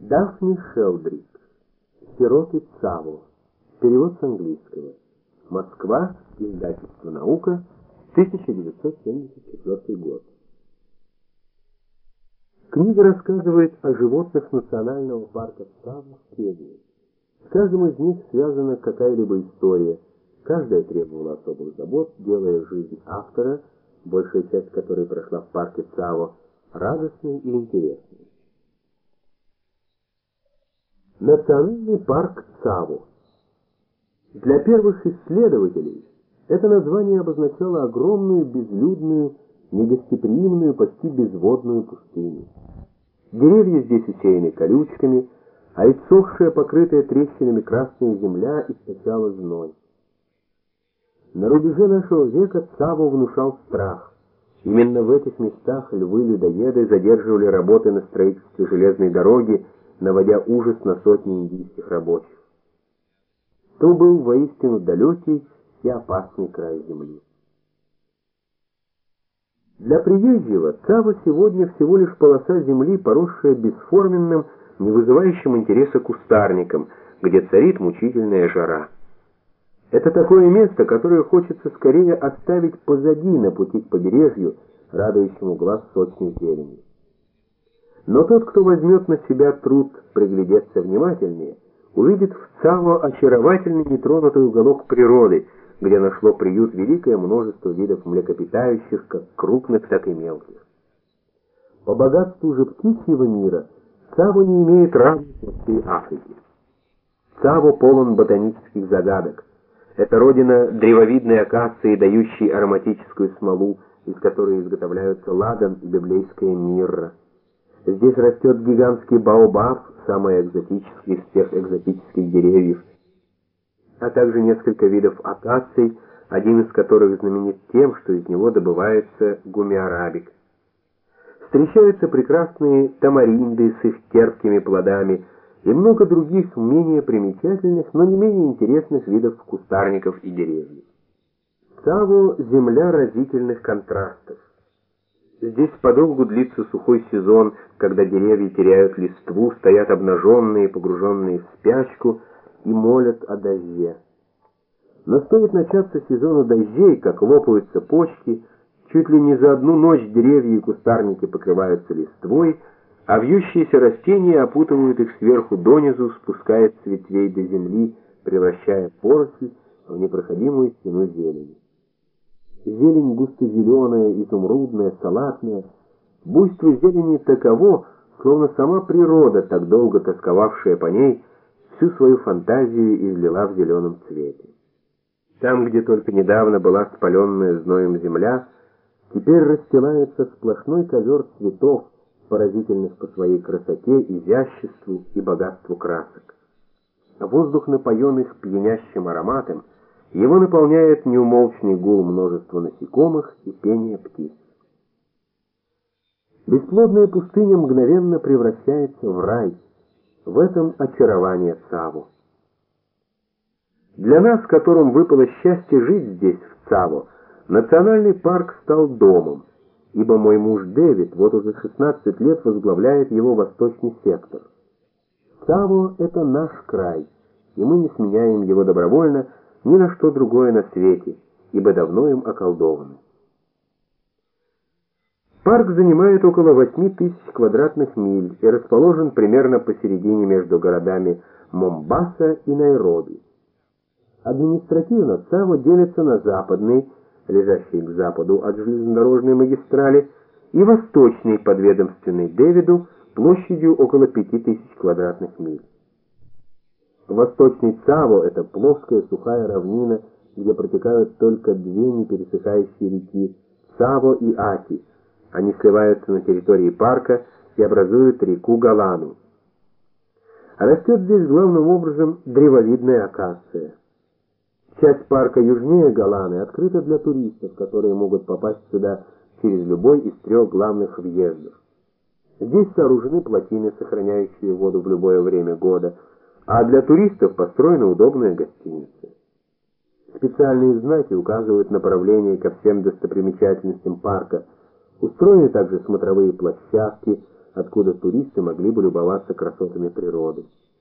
Дафни Шелдрик. Сироты Цаво. Перевод с английского. Москва. Издательство «Наука», 1974 год. Книга рассказывает о животных национального парка Цаво в Кении. С каждым из них связана какая-либо история. Каждая требовала особых забот, делая жизнь автора, большая часть которой прошла в парке Цаво, радостной и интересной. Национальный парк Цаво. Для первых исследователей это название обозначало огромную, безлюдную, негостеприимную, почти безводную пустыню. Деревья здесь усеяны колючками, а иссохшая, покрытая трещинами красная земля источала зной. На рубеже нашего века Цаво внушал страх. Именно в этих местах львы-людоеды задерживали работы на строительстве железной дороги, наводя ужас на сотни индийских рабочих. То был воистину далекий и опасный край земли. Для приезжего Цаво сегодня всего лишь полоса земли, поросшая бесформенным, не вызывающим интереса кустарником, где царит мучительная жара. Это такое место, которое хочется скорее оставить позади на пути к побережью, радующему глаз сочной зеленью. Но тот, кто возьмет на себя труд приглядеться внимательнее, увидит в Цаво очаровательный нетронутый уголок природы, где нашло приют великое множество видов млекопитающих, как крупных, так и мелких. По богатству же птичьего мира Цаво не имеет равных во всей Африке. Цаво полон ботанических загадок. Это родина древовидной акации, дающей ароматическую смолу, из которой изготовляются ладан и библейская мирра. Здесь растет гигантский баобаб, самый экзотический из всех экзотических деревьев, а также несколько видов акаций, один из которых знаменит тем, что из него добывается гумми-арабик. Встречаются прекрасные тамаринды с их терпкими плодами и много других менее примечательных, но не менее интересных видов кустарников и деревьев. Цаво – земля разительных контрастов. Здесь подолгу длится сухой сезон, когда деревья теряют листву, стоят обнаженные, погруженные в спячку и молят о дожде. Но стоит начаться сезону дождей, как лопаются почки, чуть ли не за одну ночь деревья и кустарники покрываются листвой, а вьющиеся растения опутывают их сверху донизу, спускаясь с ветвей до земли, превращая поросль в непроходимую стену зелени. Зелень густо-зеленая, изумрудная, салатная. Буйство зелени таково, словно сама природа, так долго тосковавшая по ней, всю свою фантазию излила в зеленом цвете. Там, где только недавно была спаленная зноем земля, теперь расстилается сплошной ковер цветов, поразительных по своей красоте, изяществу и богатству красок. Воздух напоен их пьянящим ароматом, его наполняет неумолчный гул множества насекомых и пение птиц. Бесплодная пустыня мгновенно превращается в рай. В этом очарование Цаво. Для нас, которым выпало счастье жить здесь, в Цаво, национальный парк стал домом, ибо мой муж Дэвид вот уже 16 лет возглавляет его восточный сектор. Цаво — это наш край, и мы не сменяем его добровольно ни на что другое на свете, ибо давно им околдованы. Парк занимает около 8000 квадратных миль и расположен примерно посередине между городами Момбаса и Найроби. Административно Цаво делится на западный, лежащий к западу от железнодорожной магистрали, и восточный, подведомственный Дэвиду, площадью около 5000 квадратных миль. Восточный Цаво — это плоская сухая равнина, где протекают только две непересыхающие реки — Цаво и Аки. Они сливаются на территории парка и образуют реку Галану. Растет здесь главным образом древовидная акация. Часть парка южнее Галаны открыта для туристов, которые могут попасть сюда через любой из 3 главных въездов. Здесь сооружены плотины, сохраняющие воду в любое время года, а для туристов построена удобная гостиница. Специальные знаки указывают направление ко всем достопримечательностям парка. Устроены также смотровые площадки, откуда туристы могли бы любоваться красотами природы.